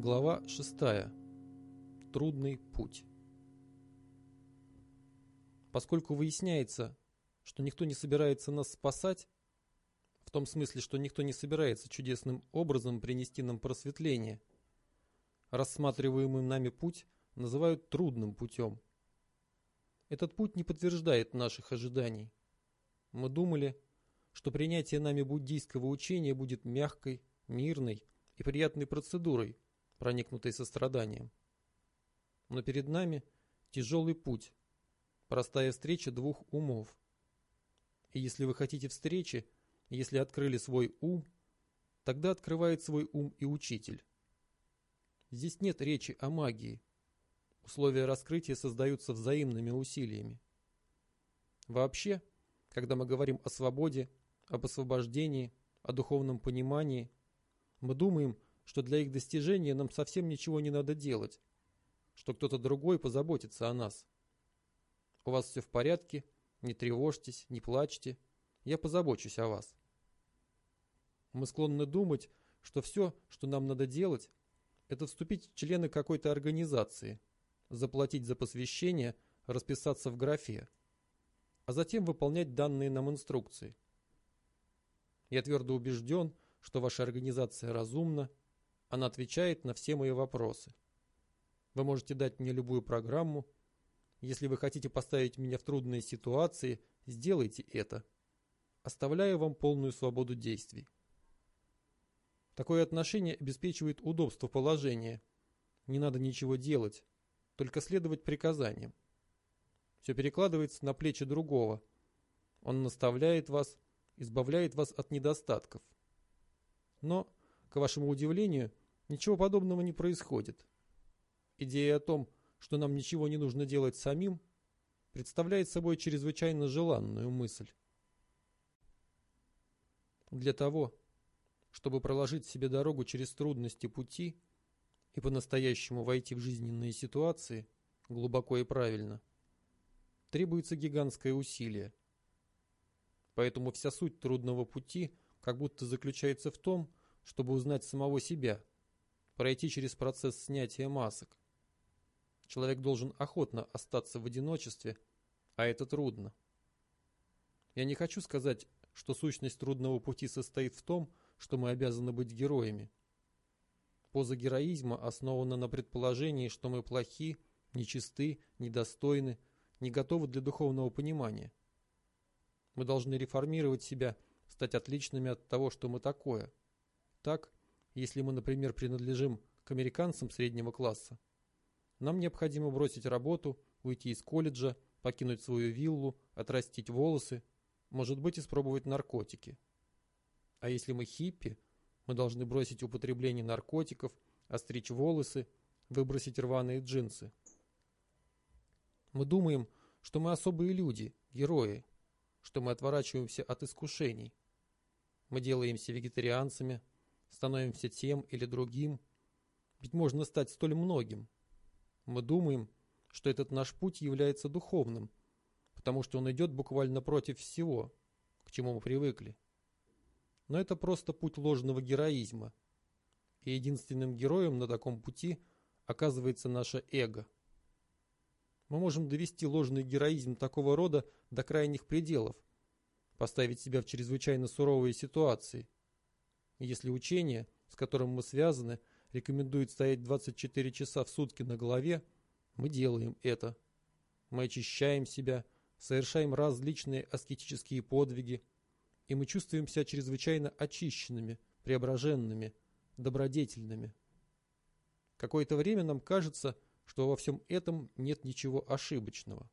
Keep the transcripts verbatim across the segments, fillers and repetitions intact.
Глава шестая. Трудный путь. Поскольку выясняется, что никто не собирается нас спасать, в том смысле, что никто не собирается чудесным образом принести нам просветление, рассматриваемый нами путь называют трудным путем. Этот путь не подтверждает наших ожиданий. Мы думали, что принятие нами буддийского учения будет мягкой, мирной и приятной процедурой, проникнутой состраданием. Но перед нами тяжелый путь, простая встреча двух умов. И если вы хотите встречи, если открыли свой ум, тогда открывает свой ум и учитель. Здесь нет речи о магии. Условия раскрытия создаются взаимными усилиями. Вообще, когда мы говорим о свободе, об освобождении, о духовном понимании, мы думаем, что для их достижения нам совсем ничего не надо делать, что кто-то другой позаботится о нас. У вас все в порядке, не тревожьтесь, не плачьте, я позабочусь о вас. Мы склонны думать, что все, что нам надо делать, это вступить в члены какой-то организации, заплатить за посвящение, расписаться в графе, а затем выполнять данные нам инструкции. Я твердо убежден, что ваша организация разумна, она отвечает на все мои вопросы. Вы можете дать мне любую программу. Если вы хотите поставить меня в трудные ситуации, сделайте это. Оставляю вам полную свободу действий. Такое отношение обеспечивает удобство положения. Не надо ничего делать, только следовать приказаниям. Все перекладывается на плечи другого. Он наставляет вас, избавляет вас от недостатков. Но, к вашему удивлению, ничего подобного не происходит. Идея о том, что нам ничего не нужно делать самим, представляет собой чрезвычайно желанную мысль. Для того, чтобы проложить себе дорогу через трудности пути и по-настоящему войти в жизненные ситуации глубоко и правильно, требуется гигантское усилие. Поэтому вся суть трудного пути как будто заключается в том, чтобы узнать самого себя, пройти через процесс снятия масок. Человек должен охотно остаться в одиночестве, а это трудно. Я не хочу сказать, что сущность трудного пути состоит в том, что мы обязаны быть героями. Поза героизма основана на предположении, что мы плохи, нечисты, недостойны, не готовы для духовного понимания. Мы должны реформировать себя, стать отличными от того, что мы такое. Так, если мы, например, принадлежим к американцам среднего класса, нам необходимо бросить работу, уйти из колледжа, покинуть свою виллу, отрастить волосы, может быть, испробовать наркотики. А если мы хиппи, мы должны бросить употребление наркотиков, остричь волосы, выбросить рваные джинсы. Мы думаем, что мы особые люди, герои, что мы отворачиваемся от искушений. Мы делаемся вегетарианцами, становимся тем или другим, ведь можно стать столь многим. Мы думаем, что этот наш путь является духовным, потому что он идет буквально против всего, к чему мы привыкли. Но это просто путь ложного героизма, и единственным героем на таком пути оказывается наше эго. Мы можем довести ложный героизм такого рода до крайних пределов, поставить себя в чрезвычайно суровые ситуации. И если учение, с которым мы связаны, рекомендует стоять двадцать четыре часа в сутки на голове, мы делаем это. Мы очищаем себя, совершаем различные аскетические подвиги, и мы чувствуем себя чрезвычайно очищенными, преображенными, добродетельными. Какое-то время нам кажется, что во всем этом нет ничего ошибочного.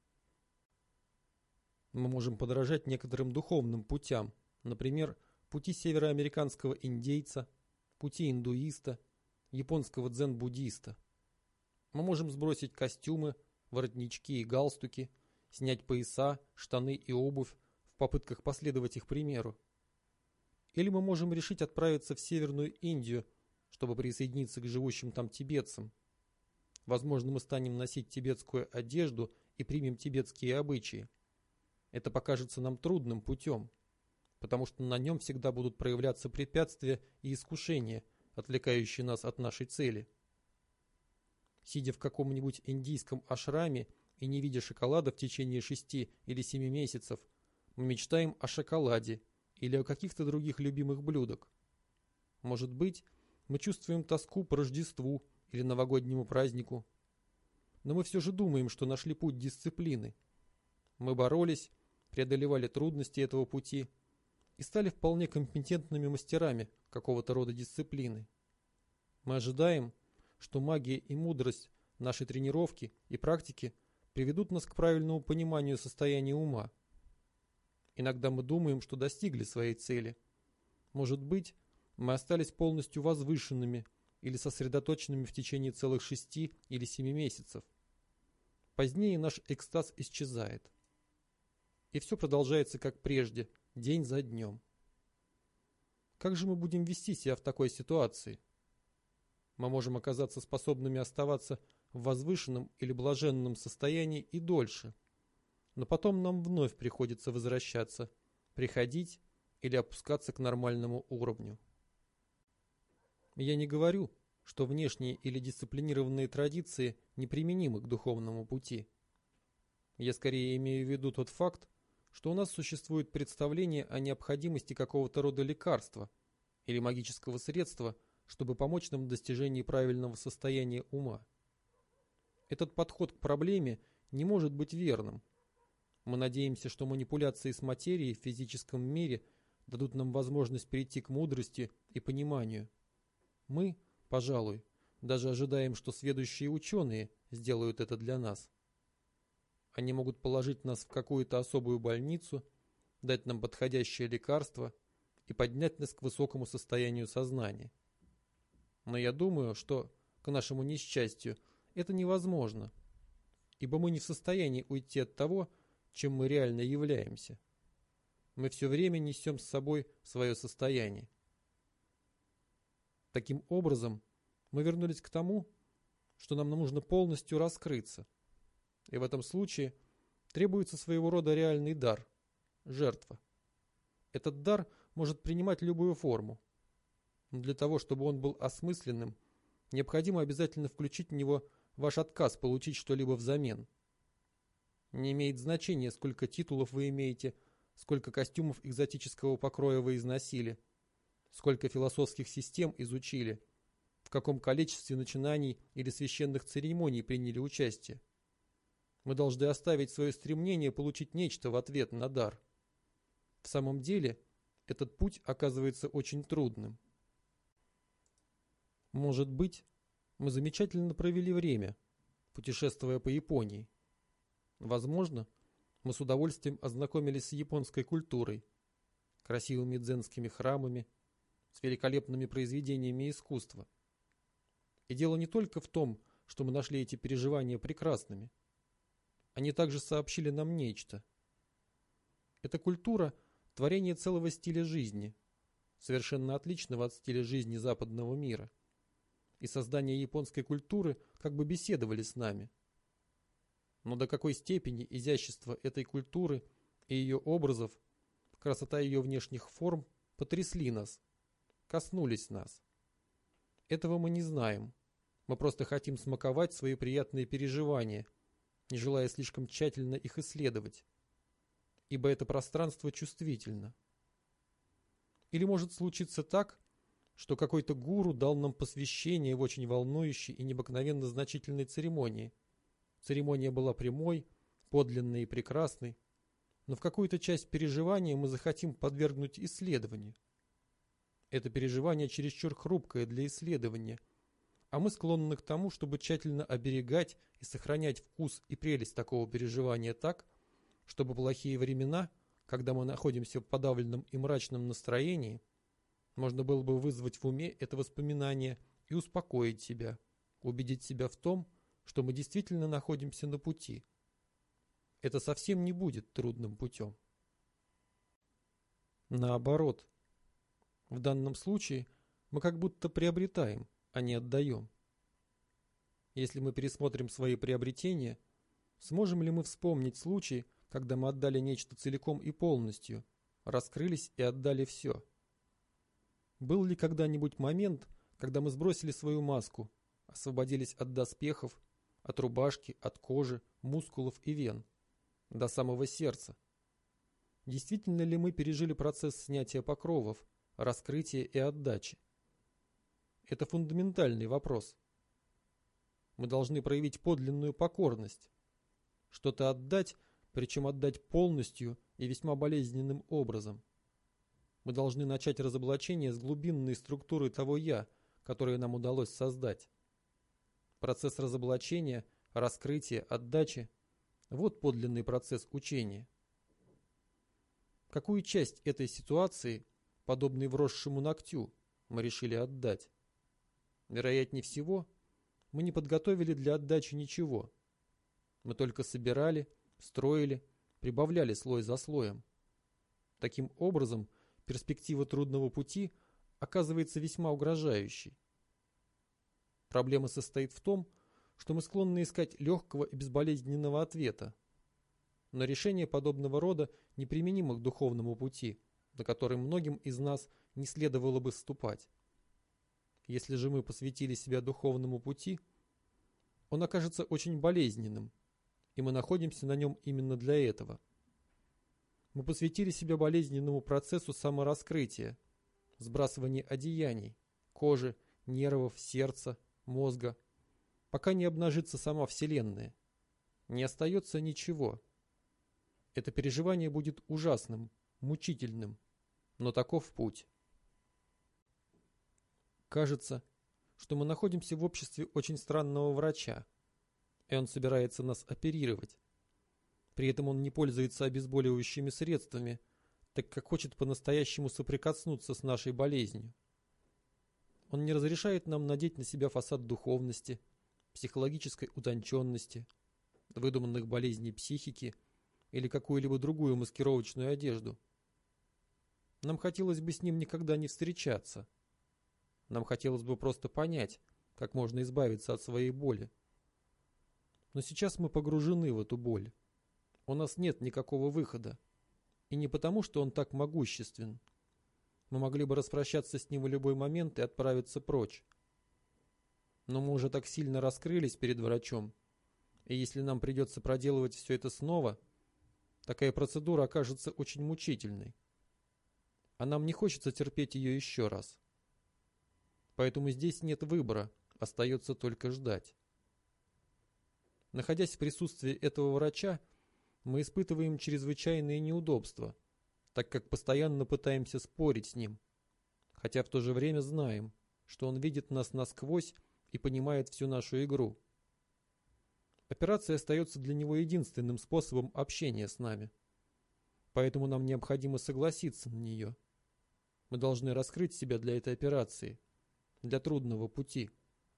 Мы можем подражать некоторым духовным путям, например, пути североамериканского индейца, пути индуиста, японского дзен-буддиста. Мы можем сбросить костюмы, воротнички и галстуки, снять пояса, штаны и обувь в попытках последовать их примеру. Или мы можем решить отправиться в Северную Индию, чтобы присоединиться к живущим там тибетцам. Возможно, мы станем носить тибетскую одежду и примем тибетские обычаи. Это покажется нам трудным путем, потому что на нем всегда будут проявляться препятствия и искушения, отвлекающие нас от нашей цели. Сидя в каком-нибудь индийском ашраме и не видя шоколада в течение шести или семи месяцев, мы мечтаем о шоколаде или о каких-то других любимых блюдах. Может быть, мы чувствуем тоску по Рождеству или новогоднему празднику. Но мы все же думаем, что нашли путь дисциплины. Мы боролись, преодолевали трудности этого пути и стали вполне компетентными мастерами какого-то рода дисциплины. Мы ожидаем, что магия и мудрость нашей тренировки и практики приведут нас к правильному пониманию состояния ума. Иногда мы думаем, что достигли своей цели. Может быть, мы остались полностью возвышенными или сосредоточенными в течение целых шести или семи месяцев. Позднее наш экстаз исчезает. И все продолжается как прежде, день за днем. Как же мы будем вести себя в такой ситуации? Мы можем оказаться способными оставаться в возвышенном или блаженном состоянии и дольше. Но потом нам вновь приходится возвращаться, приходить или опускаться к нормальному уровню. Я не говорю, что внешние или дисциплинированные традиции неприменимы к духовному пути. Я скорее имею в виду тот факт, что у нас существует представление о необходимости какого-то рода лекарства или магического средства, чтобы помочь нам в достижении правильного состояния ума. Этот подход к проблеме не может быть верным. Мы надеемся, что манипуляции с материей в физическом мире дадут нам возможность перейти к мудрости и пониманию. Мы, пожалуй, даже ожидаем, что сведущие ученые сделают это для нас. Они могут положить нас в какую-то особую больницу, дать нам подходящее лекарство и поднять нас к высокому состоянию сознания. Но я думаю, что, к нашему несчастью, это невозможно, ибо мы не в состоянии уйти от того, чем мы реально являемся. Мы все время несем с собой свое состояние. Таким образом, мы вернулись к тому, что нам нужно полностью раскрыться. И в этом случае требуется своего рода реальный дар – жертва. Этот дар может принимать любую форму. Но для того, чтобы он был осмысленным, необходимо обязательно включить в него ваш отказ получить что-либо взамен. Не имеет значения, сколько титулов вы имеете, сколько костюмов экзотического покроя вы износили, сколько философских систем изучили, в каком количестве начинаний или священных церемоний приняли участие. Мы должны оставить свое стремление получить нечто в ответ на дар. В самом деле, этот путь оказывается очень трудным. Может быть, мы замечательно провели время, путешествуя по Японии. Возможно, мы с удовольствием ознакомились с японской культурой, красивыми дзенскими храмами, с великолепными произведениями искусства. И дело не только в том, что мы нашли эти переживания прекрасными. Они также сообщили нам нечто. Эта культура – творение целого стиля жизни, совершенно отличного от стиля жизни западного мира. И создание японской культуры как бы беседовали с нами. Но до какой степени изящество этой культуры и ее образов, красота ее внешних форм потрясли нас, коснулись нас. Этого мы не знаем. Мы просто хотим смаковать свои приятные переживания, не желая слишком тщательно их исследовать, ибо это пространство чувствительно. Или может случиться так, что какой-то гуру дал нам посвящение в очень волнующей и необыкновенно значительной церемонии. Церемония была прямой, подлинной и прекрасной, но в какую-то часть переживания мы захотим подвергнуть исследованию. Это переживание чересчур хрупкое для исследования, а мы склонны к тому, чтобы тщательно оберегать и сохранять вкус и прелесть такого переживания так, чтобы плохие времена, когда мы находимся в подавленном и мрачном настроении, можно было бы вызвать в уме это воспоминание и успокоить себя, убедить себя в том, что мы действительно находимся на пути. Это совсем не будет трудным путем. Наоборот, в данном случае мы как будто приобретаем, а не отдаем. Если мы пересмотрим свои приобретения, сможем ли мы вспомнить случай, когда мы отдали нечто целиком и полностью, раскрылись и отдали все? Был ли когда-нибудь момент, когда мы сбросили свою маску, освободились от доспехов, от рубашки, от кожи, мускулов и вен, до самого сердца. Действительно ли мы пережили процесс снятия покровов, раскрытия и отдачи? Это фундаментальный вопрос. Мы должны проявить подлинную покорность, что-то отдать, причем отдать полностью и весьма болезненным образом. Мы должны начать разоблачение с глубинной структуры того «я», которое нам удалось создать. Процесс разоблачения, раскрытия, отдачи – вот подлинный процесс учения. Какую часть этой ситуации, подобной вросшему ногтю, мы решили отдать? Вероятнее всего, мы не подготовили для отдачи ничего. Мы только собирали, строили, прибавляли слой за слоем. Таким образом, перспектива трудного пути оказывается весьма угрожающей. Проблема состоит в том, что мы склонны искать легкого и безболезненного ответа. Но решение подобного рода неприменимо к духовному пути, на который многим из нас не следовало бы вступать. Если же мы посвятили себя духовному пути, он окажется очень болезненным, и мы находимся на нем именно для этого. Мы посвятили себя болезненному процессу самораскрытия, сбрасывания одеяний, кожи, нервов, сердца, мозга, пока не обнажится сама Вселенная. Не остается ничего. Это переживание будет ужасным, мучительным, но таков путь. Кажется, что мы находимся в обществе очень странного врача, и он собирается нас оперировать. При этом он не пользуется обезболивающими средствами, так как хочет по-настоящему соприкоснуться с нашей болезнью. Он не разрешает нам надеть на себя фасад духовности, психологической утонченности, выдуманных болезней психики или какую-либо другую маскировочную одежду. Нам хотелось бы с ним никогда не встречаться. Нам хотелось бы просто понять, как можно избавиться от своей боли. Но сейчас мы погружены в эту боль. У нас нет никакого выхода. И не потому, что он так могуществен. Мы могли бы распрощаться с ним в любой момент и отправиться прочь. Но мы уже так сильно раскрылись перед врачом, и если нам придется проделывать все это снова, такая процедура окажется очень мучительной. А нам не хочется терпеть ее еще раз. Поэтому здесь нет выбора, остается только ждать. Находясь в присутствии этого врача, мы испытываем чрезвычайные неудобства, так как постоянно пытаемся спорить с ним, хотя в то же время знаем, что он видит нас насквозь и понимает всю нашу игру. Операция остается для него единственным способом общения с нами, поэтому нам необходимо согласиться на нее. Мы должны раскрыть себя для этой операции, для трудного пути.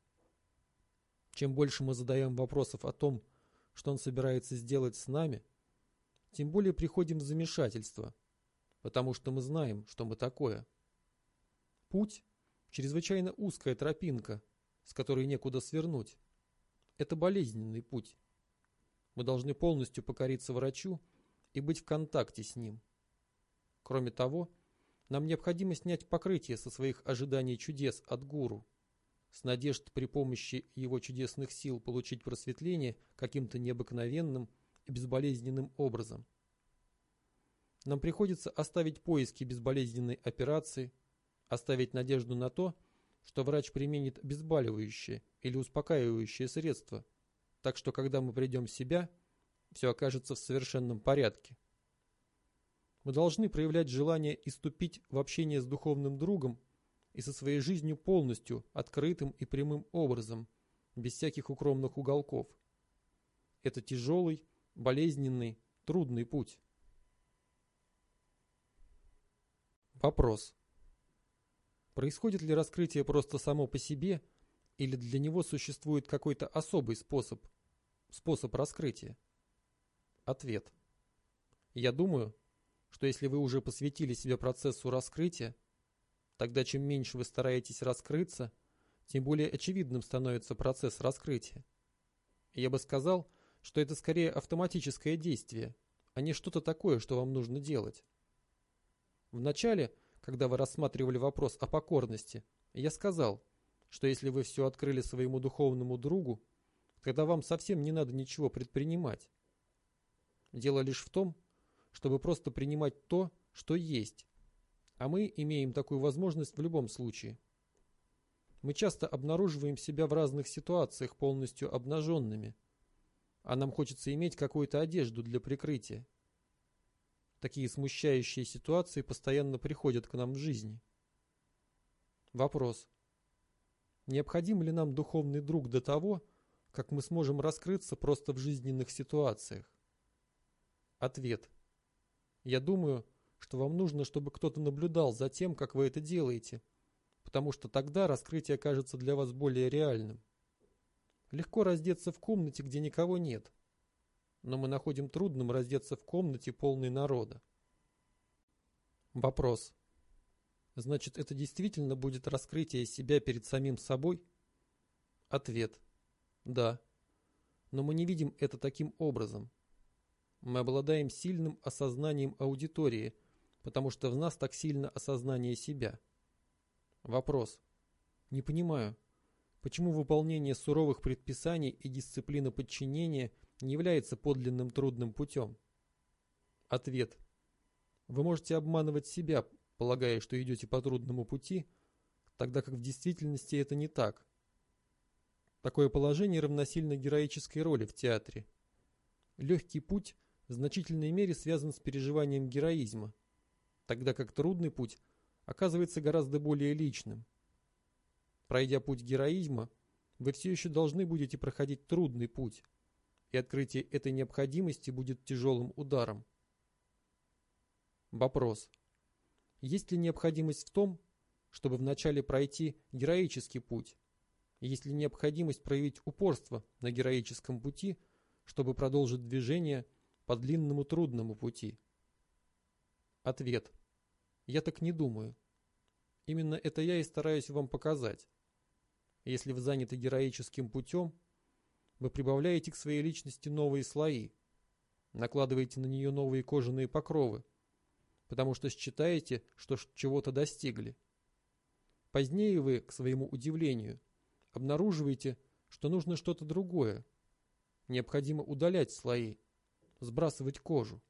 Чем больше мы задаем вопросов о том, что он собирается сделать с нами, тем более приходим в замешательство, потому что мы знаем, что мы такое. Путь – чрезвычайно узкая тропинка, с которой некуда свернуть. Это болезненный путь. Мы должны полностью покориться врачу и быть в контакте с ним. Кроме того, нам необходимо снять покрытие со своих ожиданий чудес от гуру, с надежд при помощи его чудесных сил получить просветление каким-то необыкновенным и безболезненным образом. Нам приходится оставить поиски безболезненной операции, оставить надежду на то, что врач применит обезболивающее или успокаивающее средство, так что когда мы придем в себя, все окажется в совершенном порядке. Мы должны проявлять желание иступить в общение с духовным другом и со своей жизнью полностью, открытым и прямым образом, без всяких укромных уголков. Это тяжелый, болезненный, трудный путь. Вопрос. Происходит ли раскрытие просто само по себе, или для него существует какой-то особый способ, способ раскрытия? Ответ. Я думаю, что если вы уже посвятили себя процессу раскрытия, тогда чем меньше вы стараетесь раскрыться, тем более очевидным становится процесс раскрытия. Я бы сказал, что это скорее автоматическое действие, а не что-то такое, что вам нужно делать. Вначале, когда вы рассматривали вопрос о покорности, я сказал, что если вы все открыли своему духовному другу, тогда вам совсем не надо ничего предпринимать. Дело лишь в том, чтобы просто принимать то, что есть, а мы имеем такую возможность в любом случае. Мы часто обнаруживаем себя в разных ситуациях полностью обнаженными, а нам хочется иметь какую-то одежду для прикрытия. Такие смущающие ситуации постоянно приходят к нам в жизни. Вопрос. Необходим ли нам духовный друг до того, как мы сможем раскрыться просто в жизненных ситуациях? Ответ. Я думаю, что вам нужно, чтобы кто-то наблюдал за тем, как вы это делаете, потому что тогда раскрытие окажется для вас более реальным. Легко раздеться в комнате, где никого нет, но мы находим трудным раздеться в комнате, полной народа. Вопрос. Значит, это действительно будет раскрытие себя перед самим собой? Ответ. Да. Но мы не видим это таким образом. Мы обладаем сильным осознанием аудитории, потому что в нас так сильно осознание себя. Вопрос. Не понимаю, почему выполнение суровых предписаний и дисциплина подчинения не является подлинным трудным путем? Ответ. Вы можете обманывать себя, полагая, что идете по трудному пути, тогда как в действительности это не так. Такое положение равносильно героической роли в театре. Легкий путь в значительной мере связан с переживанием героизма, тогда как трудный путь оказывается гораздо более личным. Пройдя путь героизма, вы все еще должны будете проходить трудный путь, и открытие этой необходимости будет тяжелым ударом. Вопрос. Есть ли необходимость в том, чтобы вначале пройти героический путь? Есть ли необходимость проявить упорство на героическом пути, чтобы продолжить движение по длинному трудному пути? Ответ. Я так не думаю. Именно это я и стараюсь вам показать. Если вы заняты героическим путем, вы прибавляете к своей личности новые слои, накладываете на нее новые кожаные покровы, потому что считаете, что чего-то достигли. Позднее вы, к своему удивлению, обнаруживаете, что нужно что-то другое. Необходимо удалять слои, сбрасывать кожу.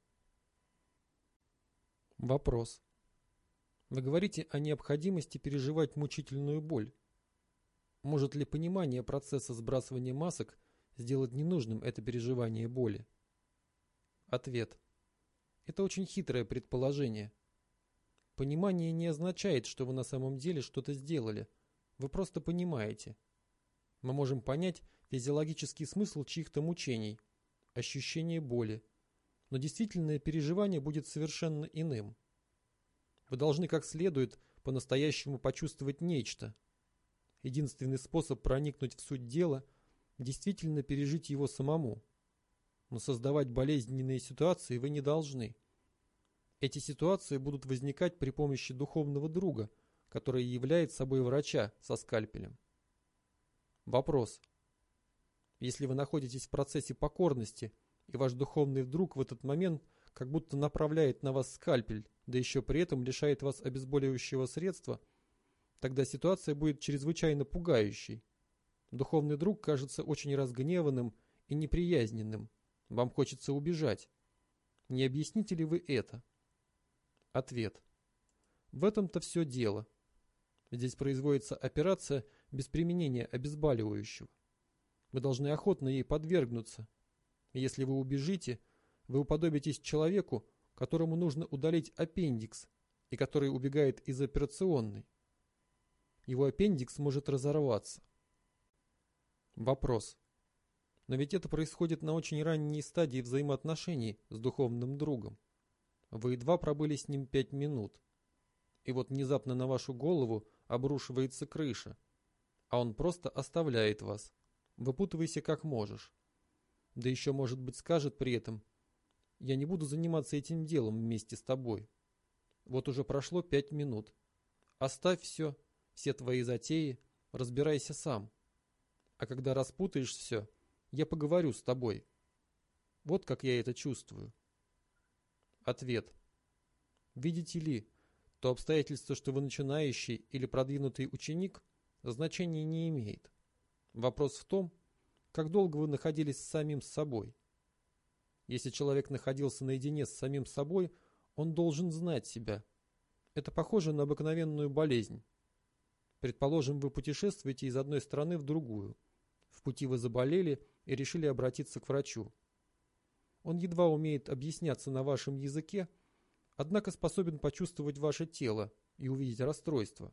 Вопрос. Вы говорите о необходимости переживать мучительную боль. Может ли понимание процесса сбрасывания масок сделать ненужным это переживание боли? Ответ. Это очень хитрое предположение. Понимание не означает, что вы на самом деле что-то сделали. Вы просто понимаете. Мы можем понять физиологический смысл чьих-то мучений, ощущение боли, но действительное переживание будет совершенно иным. Вы должны как следует по-настоящему почувствовать нечто. Единственный способ проникнуть в суть дела – действительно пережить его самому. Но создавать болезненные ситуации вы не должны. Эти ситуации будут возникать при помощи духовного друга, который является собой врача со скальпелем. Вопрос. Если вы находитесь в процессе покорности, и ваш духовный друг в этот момент как будто направляет на вас скальпель, да еще при этом лишает вас обезболивающего средства, тогда ситуация будет чрезвычайно пугающей. Духовный друг кажется очень разгневанным и неприязненным. Вам хочется убежать. Не объясните ли вы это? Ответ. В этом-то все дело. Здесь производится операция без применения обезболивающего. Вы должны охотно ей подвергнуться. Если вы убежите, вы уподобитесь человеку, которому нужно удалить аппендикс, и который убегает из операционной. Его аппендикс может разорваться. Вопрос. Но ведь это происходит на очень ранней стадии взаимоотношений с духовным другом. Вы едва пробыли с ним пять минут. И вот внезапно на вашу голову обрушивается крыша, а он просто оставляет вас. Выпутывайся как можешь. Да еще, может быть, скажет при этом: «Я не буду заниматься этим делом вместе с тобой. Вот уже прошло пять минут. Оставь все, все твои затеи, разбирайся сам. А когда распутаешь все, я поговорю с тобой». Вот как я это чувствую. Ответ. Видите ли, то обстоятельство, что вы начинающий или продвинутый ученик, значения не имеет. Вопрос в том, как долго вы находились с самим собой. Если человек находился наедине с самим собой, он должен знать себя. Это похоже на обыкновенную болезнь. Предположим, вы путешествуете из одной страны в другую. В пути вы заболели и решили обратиться к врачу. Он едва умеет объясняться на вашем языке, однако способен почувствовать ваше тело и увидеть расстройство.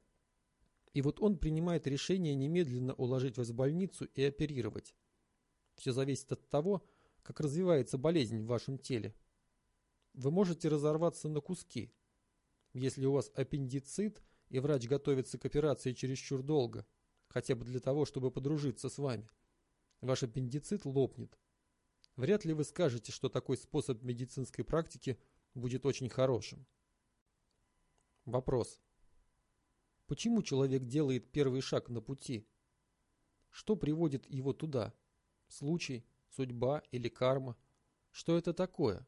И вот он принимает решение немедленно уложить вас в больницу и оперировать. Все зависит от того, как развивается болезнь в вашем теле. Вы можете разорваться на куски. Если у вас аппендицит, и врач готовится к операции чересчур долго, хотя бы для того, чтобы подружиться с вами, ваш аппендицит лопнет. Вряд ли вы скажете, что такой способ медицинской практики будет очень хорошим. Вопрос. Почему человек делает первый шаг на пути? Что приводит его туда? Случай, судьба или карма? Что это такое?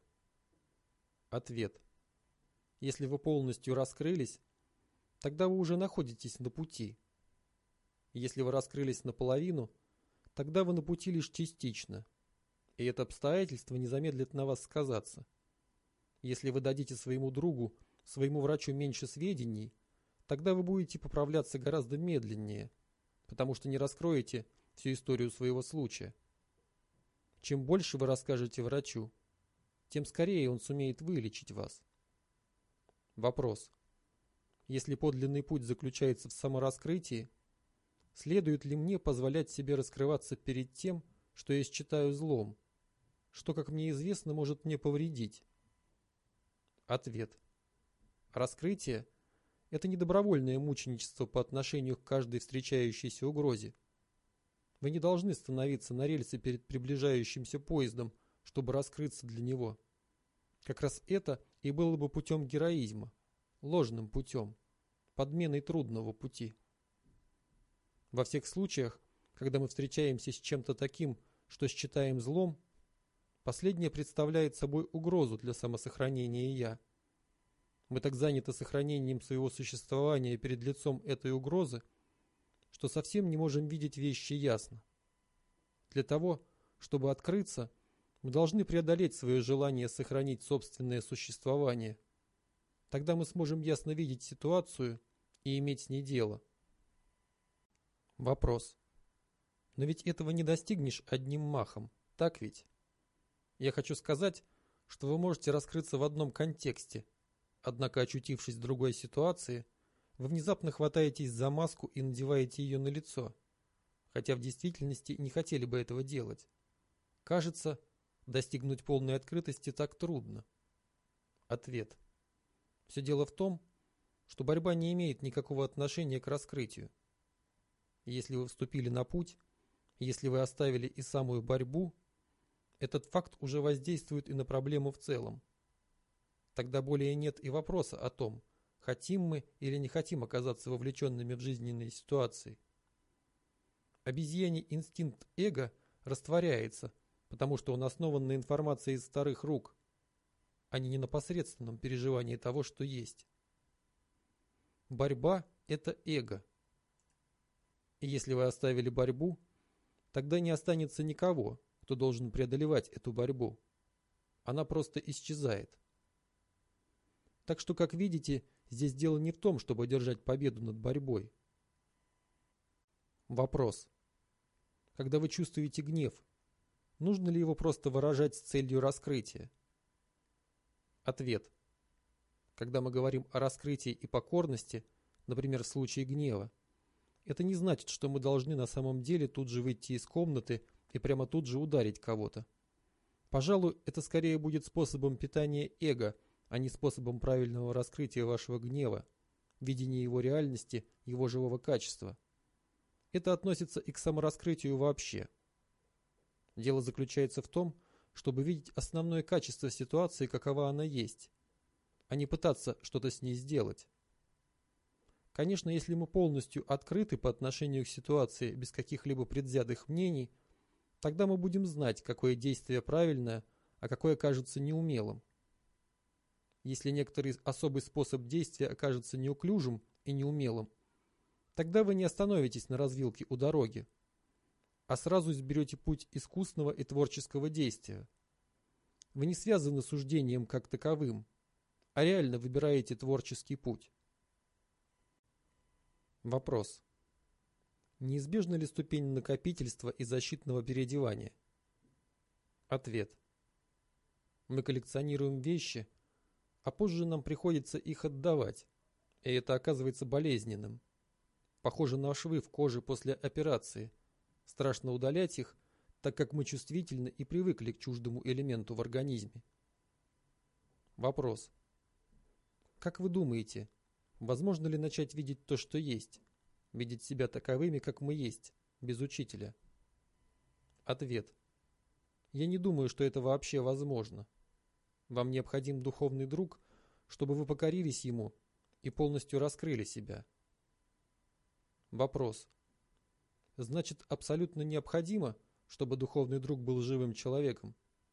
Ответ. Если вы полностью раскрылись, тогда вы уже находитесь на пути. Если вы раскрылись наполовину, тогда вы на пути лишь частично, и это обстоятельство не замедлит на вас сказаться. Если вы дадите своему другу, своему врачу меньше сведений, тогда вы будете поправляться гораздо медленнее, потому что не раскроете всю историю своего случая. Чем больше вы расскажете врачу, тем скорее он сумеет вылечить вас. Вопрос. Если подлинный путь заключается в самораскрытии, следует ли мне позволять себе раскрываться перед тем, что я считаю злом, что, как мне известно, может мне повредить? Ответ. Раскрытие – это не добровольное мученичество по отношению к каждой встречающейся угрозе. Вы не должны становиться на рельсы перед приближающимся поездом, чтобы раскрыться для него. Как раз это и было бы путем героизма, ложным путем, подменой трудного пути. Во всех случаях, когда мы встречаемся с чем-то таким, что считаем злом, последнее представляет собой угрозу для самосохранения «я». Мы так заняты сохранением своего существования перед лицом этой угрозы, что совсем не можем видеть вещи ясно. Для того, чтобы открыться, мы должны преодолеть свое желание сохранить собственное существование. Тогда мы сможем ясно видеть ситуацию и иметь с ней дело. Вопрос. Но ведь этого не достигнешь одним махом, так ведь? Я хочу сказать, что вы можете раскрыться в одном контексте, однако, очутившись в другой ситуации, вы внезапно хватаетесь за маску и надеваете ее на лицо, хотя в действительности не хотели бы этого делать. Кажется, достигнуть полной открытости так трудно. Ответ. Все дело в том, что борьба не имеет никакого отношения к раскрытию. Если вы вступили на путь, если вы оставили и самую борьбу, этот факт уже воздействует и на проблему в целом. Тогда более нет и вопроса о том, хотим мы или не хотим оказаться вовлеченными в жизненные ситуации. Обезьяний инстинкт эго растворяется, потому что он основан на информации из старых рук, а не на непосредственном переживании того, что есть. Борьба – это эго. И если вы оставили борьбу, тогда не останется никого, кто должен преодолевать эту борьбу. Она просто исчезает. Так что, как видите, здесь дело не в том, чтобы одержать победу над борьбой. Вопрос. Когда вы чувствуете гнев, нужно ли его просто выражать с целью раскрытия? Ответ. Когда мы говорим о раскрытии и покорности, например, в случае гнева, это не значит, что мы должны на самом деле тут же выйти из комнаты и прямо тут же ударить кого-то. Пожалуй, это скорее будет способом питания эго, а не способом правильного раскрытия вашего гнева, видения его реальности, его живого качества. Это относится и к самораскрытию вообще. Дело заключается в том, чтобы видеть основное качество ситуации, какова она есть, а не пытаться что-то с ней сделать. Конечно, если мы полностью открыты по отношению к ситуации без каких-либо предвзятых мнений, тогда мы будем знать, какое действие правильное, а какое кажется неумелым. Если некоторый особый способ действия окажется неуклюжим и неумелым, Тогда вы не остановитесь на развилке у дороги, а сразу изберете путь искусного и творческого действия. Вы не связаны с суждением как таковым, а реально выбираете творческий путь. Вопрос. Неизбежна ли ступень накопительства и защитного переодевания? Ответ. Мы коллекционируем вещи, а позже нам приходится их отдавать, и это оказывается болезненным. Похоже на швы в коже после операции. Страшно удалять их, так как мы чувствительны и привыкли к чуждому элементу в организме. Вопрос. Как вы думаете, возможно ли начать видеть то, что есть, видеть себя таковыми, как мы есть, без учителя? Ответ. Я не думаю, что это вообще возможно. Вам необходим духовный друг, чтобы вы покорились ему и полностью раскрыли себя. Вопрос. Значит, абсолютно необходимо, чтобы духовный друг был живым человеком?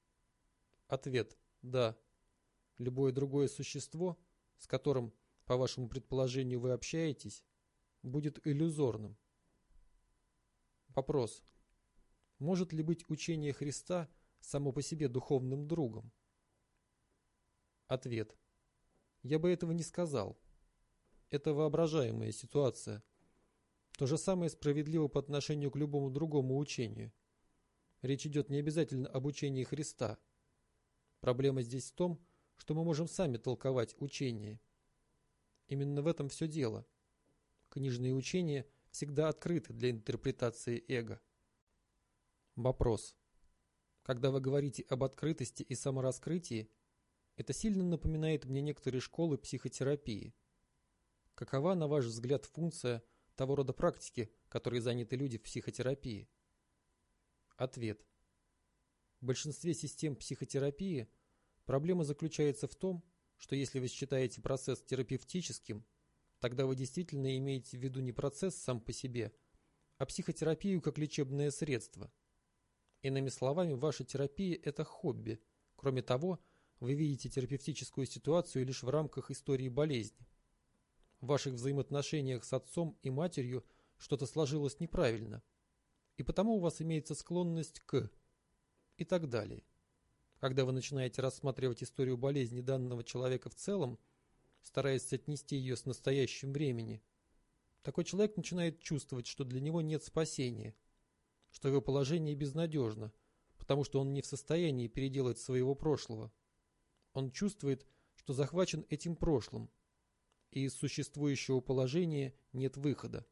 Ответ. Да. Любое другое существо, с которым, по вашему предположению, вы общаетесь, будет иллюзорным. Вопрос. Может ли быть учение Христа само по себе духовным другом? Ответ. Я бы этого не сказал. Это воображаемая ситуация. То же самое справедливо по отношению к любому другому учению. Речь идет не обязательно об учении Христа. Проблема здесь в том, что мы можем сами толковать учение. Именно в этом все дело. Книжные учения всегда открыты для интерпретации эго. Вопрос. Когда вы говорите об открытости и самораскрытии, это сильно напоминает мне некоторые школы психотерапии. Какова, на ваш взгляд, функция того рода практики, которой заняты люди в психотерапии? Ответ. В большинстве систем психотерапии проблема заключается в том, что если вы считаете процесс терапевтическим, тогда вы действительно имеете в виду не процесс сам по себе, а психотерапию как лечебное средство. Иными словами, ваша терапия – это хобби. Кроме того, вы видите терапевтическую ситуацию лишь в рамках истории болезни. В ваших взаимоотношениях с отцом и матерью что-то сложилось неправильно, и потому у вас имеется склонность к и так далее. Когда вы начинаете рассматривать историю болезни данного человека в целом, стараясь соотнести ее с настоящим временем, такой человек начинает чувствовать, что для него нет спасения, что его положение безнадежно, потому что он не в состоянии переделать своего прошлого. Он чувствует, что захвачен этим прошлым, и из существующего положения нет выхода.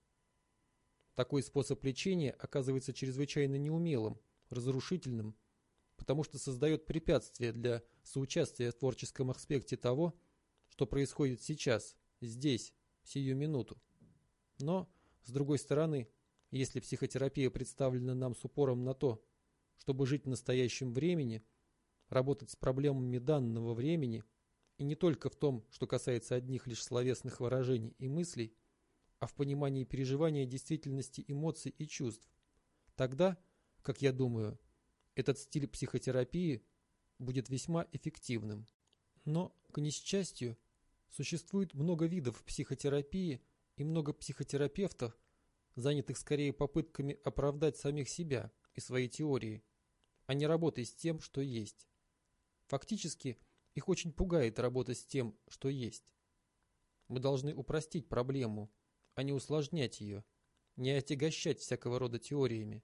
Такой способ лечения оказывается чрезвычайно неумелым, разрушительным, потому что создает препятствия для соучастия в творческом аспекте того, что происходит сейчас, здесь, в сию минуту. Но, с другой стороны, если психотерапия представлена нам с упором на то, чтобы жить в настоящем времени, работать с проблемами данного времени, и не только в том, что касается одних лишь словесных выражений и мыслей, а в понимании переживания действительности эмоций и чувств, тогда, как я думаю, этот стиль психотерапии будет весьма эффективным. Но, к несчастью, существует много видов психотерапии и много психотерапевтов, занятых скорее попытками оправдать самих себя и свои теории, а не работой с тем, что есть. Фактически, их очень пугает работа с тем, что есть. Мы должны упростить проблему, а не усложнять ее, не отягощать всякого рода теориями.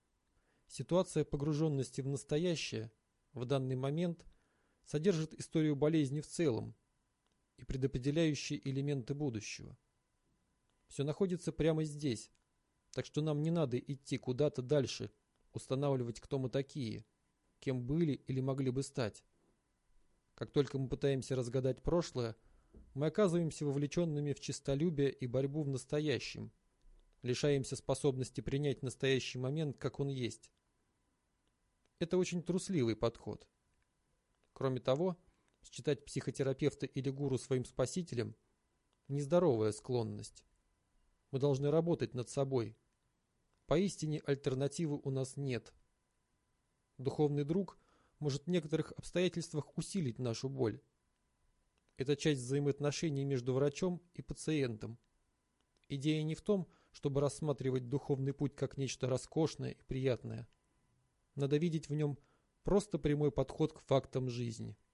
Ситуация погруженности в настоящее в данный момент содержит историю болезни в целом и предопределяющие элементы будущего. Все находится прямо здесь, так что нам не надо идти куда-то дальше, устанавливать, кто мы такие, кем были или могли бы стать. Как только мы пытаемся разгадать прошлое, мы оказываемся вовлеченными в честолюбие и борьбу в настоящем, лишаемся способности принять настоящий момент, как он есть. Это очень трусливый подход. Кроме того, считать психотерапевта или гуру своим спасителем – нездоровая склонность. Мы должны работать над собой. Поистине альтернативы у нас нет. Духовный друг может в некоторых обстоятельствах усилить нашу боль. Это часть взаимоотношений между врачом и пациентом. Идея не в том, чтобы рассматривать духовный путь как нечто роскошное и приятное. Надо видеть в нем просто прямой подход к фактам жизни.